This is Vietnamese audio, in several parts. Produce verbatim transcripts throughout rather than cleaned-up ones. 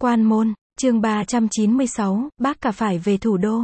Quan môn, chương ba trăm chín mươi sáu, bác cả phải về thủ đô.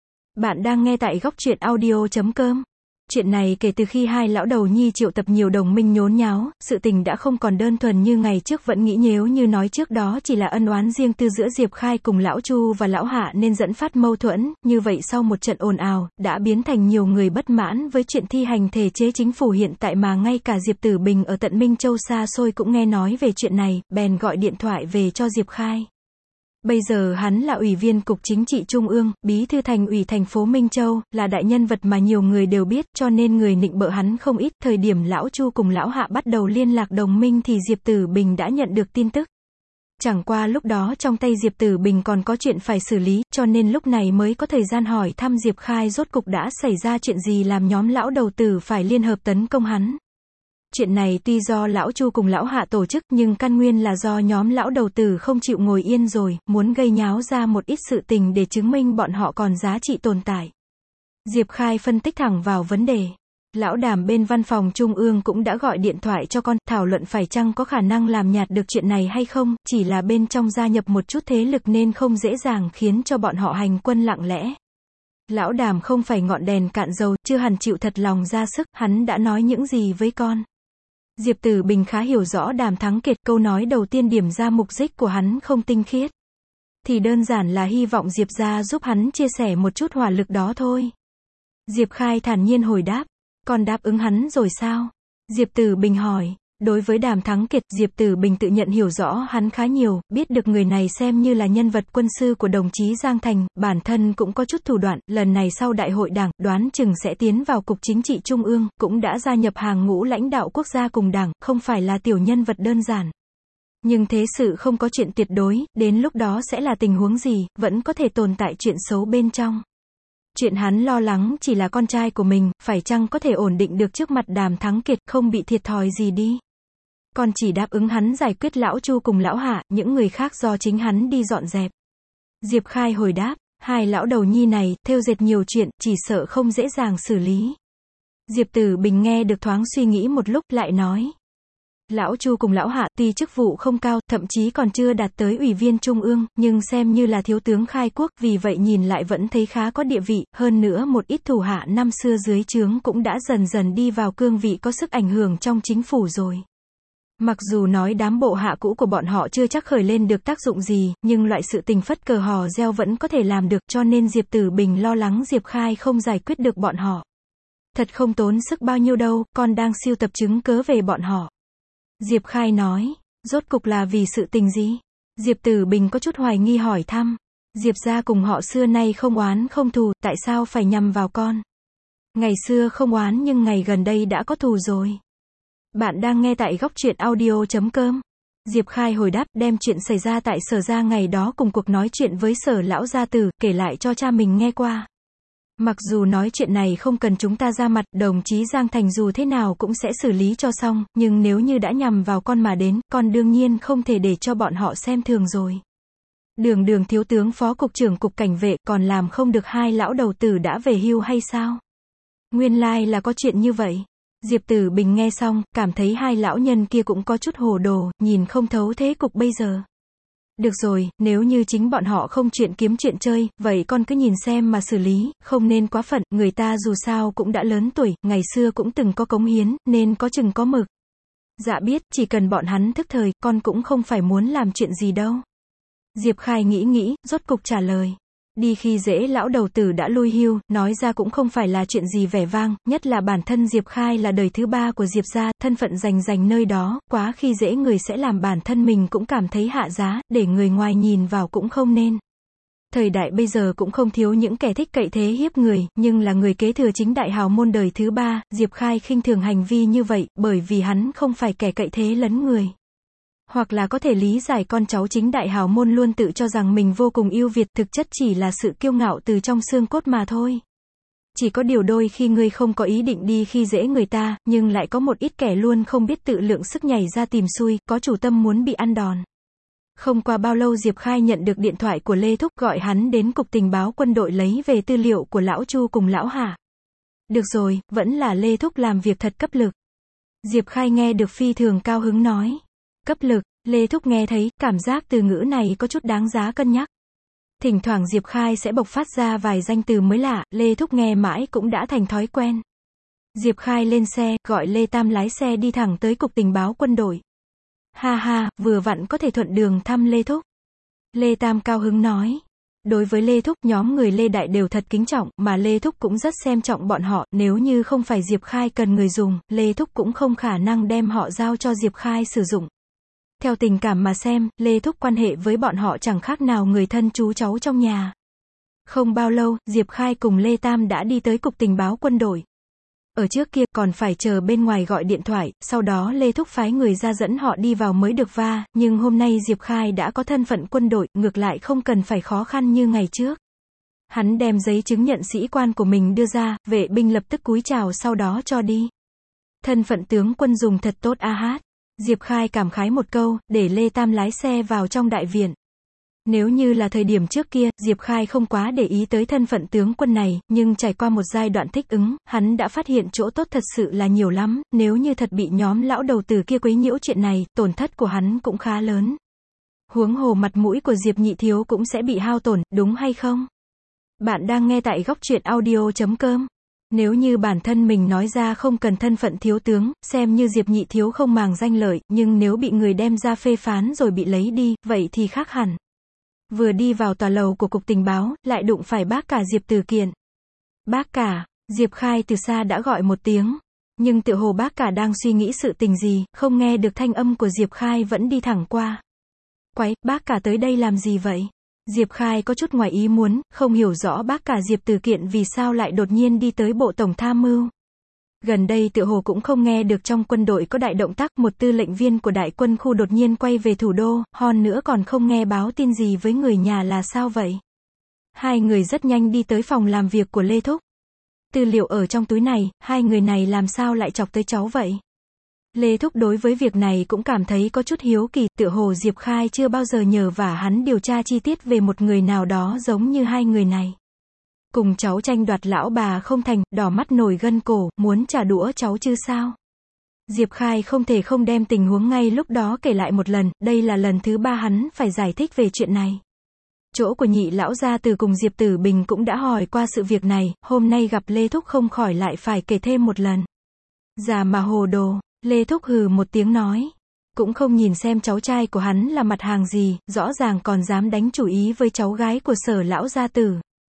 Bạn đang nghe tại góc truyện audio chấm com. Chuyện này kể từ khi hai lão đầu nhi triệu tập nhiều đồng minh nhốn nháo, sự tình đã không còn đơn thuần như ngày trước vẫn nghĩ nhếu như nói trước đó chỉ là ân oán riêng tư giữa Diệp Khai cùng lão Chu và lão Hạ nên dẫn phát mâu thuẫn, như vậy sau một trận ồn ào, đã biến thành nhiều người bất mãn với chuyện thi hành thể chế chính phủ hiện tại mà ngay cả Diệp Tử Bình ở tận Minh Châu xa xôi cũng nghe nói về chuyện này, bèn gọi điện thoại về cho Diệp Khai. Bây giờ hắn là ủy viên Cục Chính trị Trung ương, bí thư thành ủy thành phố Minh Châu, là đại nhân vật mà nhiều người đều biết, cho nên người nịnh bợ hắn không ít. Thời điểm lão Chu cùng lão Hạ bắt đầu liên lạc đồng minh thì Diệp Tử Bình đã nhận được tin tức. Chẳng qua lúc đó trong tay Diệp Tử Bình còn có chuyện phải xử lý, cho nên lúc này mới có thời gian hỏi thăm Diệp Khai rốt cục đã xảy ra chuyện gì làm nhóm lão đầu tử phải liên hợp tấn công hắn. Chuyện này tuy do lão Chu cùng lão Hạ tổ chức nhưng căn nguyên là do nhóm lão đầu tử không chịu ngồi yên rồi, muốn gây nháo ra một ít sự tình để chứng minh bọn họ còn giá trị tồn tại. Diệp Khai phân tích thẳng vào vấn đề. Lão Đàm bên văn phòng Trung ương cũng đã gọi điện thoại cho con, thảo luận phải chăng có khả năng làm nhạt được chuyện này hay không, chỉ là bên trong gia nhập một chút thế lực nên không dễ dàng khiến cho bọn họ hành quân lặng lẽ. Lão Đàm không phải ngọn đèn cạn dầu, chưa hẳn chịu thật lòng ra sức, hắn đã nói những gì với con. Diệp Tử Bình khá hiểu rõ Đàm Thắng Kiệt, câu nói đầu tiên điểm ra mục đích của hắn không tinh khiết. Thì đơn giản là hy vọng Diệp gia giúp hắn chia sẻ một chút hỏa lực đó thôi. Diệp Khai thản nhiên hồi đáp, con đáp ứng hắn rồi sao? Diệp Tử Bình hỏi. Đối với Đàm Thắng Kiệt, Diệp Tử Bình tự nhận hiểu rõ hắn khá nhiều, biết được người này xem như là nhân vật quân sư của đồng chí Giang Thành, bản thân cũng có chút thủ đoạn, lần này sau đại hội đảng, đoán chừng sẽ tiến vào Cục Chính trị Trung ương, cũng đã gia nhập hàng ngũ lãnh đạo quốc gia cùng đảng, không phải là tiểu nhân vật đơn giản. Nhưng thế sự không có chuyện tuyệt đối, đến lúc đó sẽ là tình huống gì, vẫn có thể tồn tại chuyện xấu bên trong. Chuyện hắn lo lắng chỉ là con trai của mình, phải chăng có thể ổn định được trước mặt Đàm Thắng Kiệt, không bị thiệt thòi gì đi. Con chỉ đáp ứng hắn giải quyết lão Chu cùng lão Hạ, những người khác do chính hắn đi dọn dẹp. Diệp Khai hồi đáp, hai lão đầu nhi này, thêu dệt nhiều chuyện, chỉ sợ không dễ dàng xử lý. Diệp Tử Bình nghe được thoáng suy nghĩ một lúc, lại nói. Lão Chu cùng lão Hạ, tuy chức vụ không cao, thậm chí còn chưa đạt tới ủy viên trung ương, nhưng xem như là thiếu tướng khai quốc, vì vậy nhìn lại vẫn thấy khá có địa vị, hơn nữa một ít thủ hạ năm xưa dưới trướng cũng đã dần dần đi vào cương vị có sức ảnh hưởng trong chính phủ rồi. Mặc dù nói đám bộ hạ cũ của bọn họ chưa chắc khởi lên được tác dụng gì, nhưng loại sự tình phất cờ hò reo vẫn có thể làm được, cho nên Diệp Tử Bình lo lắng Diệp Khai không giải quyết được bọn họ. Thật không tốn sức bao nhiêu đâu, con đang sưu tập chứng cớ về bọn họ. Diệp Khai nói, rốt cục là vì sự tình gì? Diệp Tử Bình có chút hoài nghi hỏi thăm. Diệp gia cùng họ xưa nay không oán không thù, tại sao phải nhằm vào con? Ngày xưa không oán nhưng ngày gần đây đã có thù rồi. Bạn đang nghe tại góc truyện audio chấm com. Diệp Khai hồi đáp, đem chuyện xảy ra tại Sở gia ngày đó cùng cuộc nói chuyện với Sở lão gia tử, kể lại cho cha mình nghe qua. Mặc dù nói chuyện này không cần chúng ta ra mặt, đồng chí Giang Thành dù thế nào cũng sẽ xử lý cho xong, nhưng nếu như đã nhằm vào con mà đến, con đương nhiên không thể để cho bọn họ xem thường rồi. Đường đường thiếu tướng phó cục trưởng cục cảnh vệ, còn làm không được hai lão đầu tử đã về hưu hay sao? Nguyên lai là có chuyện như vậy. Diệp Tử Bình nghe xong, cảm thấy hai lão nhân kia cũng có chút hồ đồ, nhìn không thấu thế cục bây giờ. Được rồi, nếu như chính bọn họ không chuyện kiếm chuyện chơi, vậy con cứ nhìn xem mà xử lý, không nên quá phận, người ta dù sao cũng đã lớn tuổi, ngày xưa cũng từng có cống hiến, nên có chừng có mực. Dạ biết, chỉ cần bọn hắn thức thời, con cũng không phải muốn làm chuyện gì đâu. Diệp Khai nghĩ nghĩ, rốt cục trả lời. Đi khi dễ lão đầu tử đã lui hưu, nói ra cũng không phải là chuyện gì vẻ vang, nhất là bản thân Diệp Khai là đời thứ ba của Diệp gia, thân phận rành rành nơi đó, quá khi dễ người sẽ làm bản thân mình cũng cảm thấy hạ giá, để người ngoài nhìn vào cũng không nên. Thời đại bây giờ cũng không thiếu những kẻ thích cậy thế hiếp người, nhưng là người kế thừa chính đại hào môn đời thứ ba, Diệp Khai khinh thường hành vi như vậy, bởi vì hắn không phải kẻ cậy thế lấn người. Hoặc là có thể lý giải con cháu chính đại hào môn luôn tự cho rằng mình vô cùng ưu việt, thực chất chỉ là sự kiêu ngạo từ trong xương cốt mà thôi. Chỉ có điều đôi khi ngươi không có ý định đi khi dễ người ta, nhưng lại có một ít kẻ luôn không biết tự lượng sức nhảy ra tìm xui, có chủ tâm muốn bị ăn đòn. Không qua bao lâu Diệp Khai nhận được điện thoại của Lê Thúc, gọi hắn đến cục tình báo quân đội lấy về tư liệu của lão Chu cùng lão Hạ. Được rồi, vẫn là Lê Thúc làm việc thật cấp lực. Diệp Khai nghe được phi thường cao hứng nói. Cấp lực, Lê Thúc nghe thấy, cảm giác từ ngữ này có chút đáng giá cân nhắc. Thỉnh thoảng Diệp Khai sẽ bộc phát ra vài danh từ mới lạ, Lê Thúc nghe mãi cũng đã thành thói quen. Diệp Khai lên xe, gọi Lê Tam lái xe đi thẳng tới cục tình báo quân đội. Ha ha, vừa vặn có thể thuận đường thăm Lê Thúc. Lê Tam cao hứng nói. Đối với Lê Thúc, nhóm người Lê Đại đều thật kính trọng, mà Lê Thúc cũng rất xem trọng bọn họ, nếu như không phải Diệp Khai cần người dùng, Lê Thúc cũng không khả năng đem họ giao cho Diệp Khai sử dụng. Theo tình cảm mà xem, Lê Thúc quan hệ với bọn họ chẳng khác nào người thân chú cháu trong nhà. Không bao lâu, Diệp Khai cùng Lê Tam đã đi tới cục tình báo quân đội. Ở trước kia, còn phải chờ bên ngoài gọi điện thoại, sau đó Lê Thúc phái người ra dẫn họ đi vào mới được va, nhưng hôm nay Diệp Khai đã có thân phận quân đội, ngược lại không cần phải khó khăn như ngày trước. Hắn đem giấy chứng nhận sĩ quan của mình đưa ra, vệ binh lập tức cúi chào sau đó cho đi. Thân phận tướng quân dùng thật tốt a hát. Diệp Khai cảm khái một câu, để Lê Tam lái xe vào trong đại viện. Nếu như là thời điểm trước kia, Diệp Khai không quá để ý tới thân phận tướng quân này, nhưng trải qua một giai đoạn thích ứng, hắn đã phát hiện chỗ tốt thật sự là nhiều lắm, nếu như thật bị nhóm lão đầu tử kia quấy nhiễu chuyện này, tổn thất của hắn cũng khá lớn. Huống hồ mặt mũi của Diệp Nhị Thiếu cũng sẽ bị hao tổn, đúng hay không? Bạn đang nghe tại góc truyện audio chấm com. Nếu như bản thân mình nói ra không cần thân phận thiếu tướng, xem như Diệp Nhị Thiếu không màng danh lợi, nhưng nếu bị người đem ra phê phán rồi bị lấy đi, vậy thì khác hẳn. Vừa đi vào tòa lầu của cục tình báo, lại đụng phải bác cả Diệp Từ Kiện. Bác cả, Diệp Khai từ xa đã gọi một tiếng. Nhưng tựa hồ bác cả đang suy nghĩ sự tình gì, không nghe được thanh âm của Diệp Khai vẫn đi thẳng qua. Quái, bác cả tới đây làm gì vậy? Diệp Khai có chút ngoài ý muốn, không hiểu rõ bác cả Diệp Từ Kiện vì sao lại đột nhiên đi tới bộ tổng tham mưu. Gần đây tựa hồ cũng không nghe được trong quân đội có đại động tác, một tư lệnh viên của đại quân khu đột nhiên quay về thủ đô, hòn nữa còn không nghe báo tin gì với người nhà là sao vậy? Hai người rất nhanh đi tới phòng làm việc của Lê Thúc. Tư liệu ở trong túi này, hai người này làm sao lại chọc tới cháu vậy? Lê Thúc đối với việc này cũng cảm thấy có chút hiếu kỳ, tựa hồ Diệp Khai chưa bao giờ nhờ vả hắn điều tra chi tiết về một người nào đó giống như hai người này. Cùng cháu tranh đoạt lão bà không thành, đỏ mắt nổi gân cổ, muốn trả đũa cháu chứ sao? Diệp Khai không thể không đem tình huống ngay lúc đó kể lại một lần, đây là lần thứ ba hắn phải giải thích về chuyện này. Chỗ của nhị lão gia từ cùng Diệp Tử Bình cũng đã hỏi qua sự việc này, hôm nay gặp Lê Thúc không khỏi lại phải kể thêm một lần. Già mà hồ đồ, Lê Thúc hừ một tiếng nói. Cũng không nhìn xem cháu trai của hắn là mặt hàng gì, rõ ràng còn dám đánh chủ ý với cháu gái của Sở lão gia tử.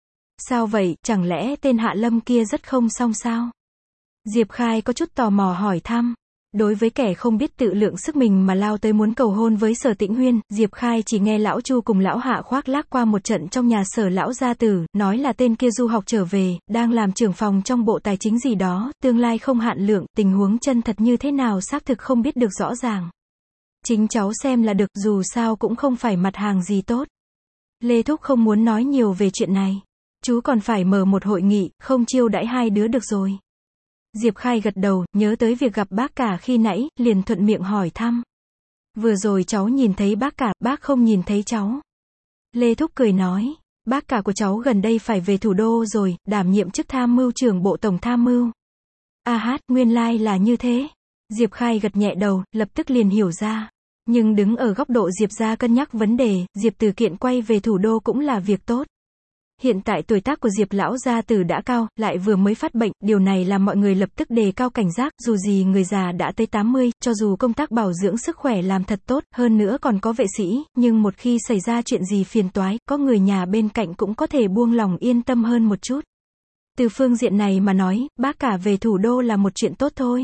Sao vậy, chẳng lẽ tên Hạ Lâm kia rất không xong sao? Diệp Khai có chút tò mò hỏi thăm. Đối với kẻ không biết tự lượng sức mình mà lao tới muốn cầu hôn với Sở Tĩnh Huyên, Diệp Khai chỉ nghe lão Chu cùng lão Hạ khoác lác qua một trận trong nhà Sở lão gia tử, nói là tên kia du học trở về, đang làm trưởng phòng trong bộ tài chính gì đó, tương lai không hạn lượng, tình huống chân thật như thế nào xác thực không biết được rõ ràng. Chính cháu xem là được, dù sao cũng không phải mặt hàng gì tốt. Lê Thúc không muốn nói nhiều về chuyện này. Chú còn phải mở một hội nghị, không chiêu đãi hai đứa được rồi. Diệp Khai gật đầu, nhớ tới việc gặp bác cả khi nãy, liền thuận miệng hỏi thăm. Vừa rồi cháu nhìn thấy bác cả, bác không nhìn thấy cháu. Lê Thúc cười nói, bác cả của cháu gần đây phải về thủ đô rồi, đảm nhiệm chức tham mưu trưởng bộ tổng tham mưu. A hát, nguyên lai là như thế. Diệp Khai gật nhẹ đầu, lập tức liền hiểu ra. Nhưng đứng ở góc độ Diệp gia cân nhắc vấn đề, Diệp Từ Kiện quay về thủ đô cũng là việc tốt. Hiện tại tuổi tác của Diệp lão gia tử đã cao, lại vừa mới phát bệnh, điều này làm mọi người lập tức đề cao cảnh giác, dù gì người già đã tới tám mươi, cho dù công tác bảo dưỡng sức khỏe làm thật tốt, hơn nữa còn có vệ sĩ, nhưng một khi xảy ra chuyện gì phiền toái, có người nhà bên cạnh cũng có thể buông lòng yên tâm hơn một chút. Từ phương diện này mà nói, bác cả về thủ đô là một chuyện tốt thôi.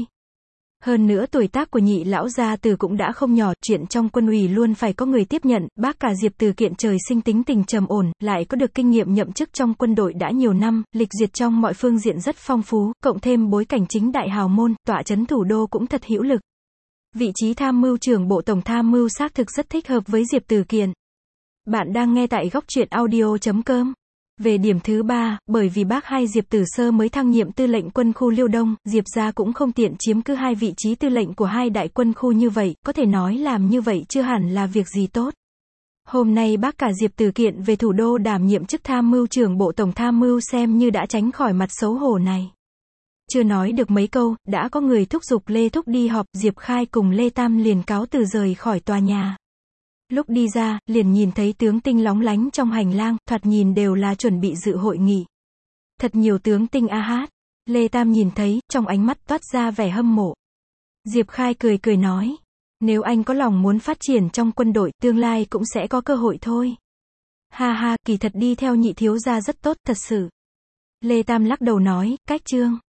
Hơn nữa tuổi tác của nhị lão gia tử cũng đã không nhỏ, chuyện trong quân ủy luôn phải có người tiếp nhận, bác cả Diệp Từ Kiện trời sinh tính tình trầm ổn, lại có được kinh nghiệm nhậm chức trong quân đội đã nhiều năm, lịch duyệt trong mọi phương diện rất phong phú, cộng thêm bối cảnh chính đại hào môn, tọa chấn thủ đô cũng thật hữu lực. Vị trí tham mưu trưởng bộ tổng tham mưu xác thực rất thích hợp với Diệp Từ Kiện. Bạn đang nghe tại góc truyện audio chấm com. Về điểm thứ ba, bởi vì bác hai Diệp Tử Sơ mới thăng nhiệm tư lệnh quân khu Liêu Đông, Diệp gia cũng không tiện chiếm cứ hai vị trí tư lệnh của hai đại quân khu như vậy, có thể nói làm như vậy chưa hẳn là việc gì tốt. Hôm nay bác cả Diệp Từ Kiện về thủ đô đảm nhiệm chức tham mưu trưởng bộ tổng tham mưu xem như đã tránh khỏi mặt xấu hổ này. Chưa nói được mấy câu, đã có người thúc giục Lê Thúc đi họp, Diệp Khai cùng Lê Tam liền cáo từ rời khỏi tòa nhà. Lúc đi ra, liền nhìn thấy tướng tinh lóng lánh trong hành lang, thoạt nhìn đều là chuẩn bị dự hội nghị. Thật nhiều tướng tinh a hát. Lê Tam nhìn thấy, trong ánh mắt toát ra vẻ hâm mộ. Diệp Khai cười cười nói, nếu anh có lòng muốn phát triển trong quân đội, tương lai cũng sẽ có cơ hội thôi. Ha ha, kỳ thật đi theo nhị thiếu gia rất tốt, thật sự. Lê Tam lắc đầu nói, cách trương.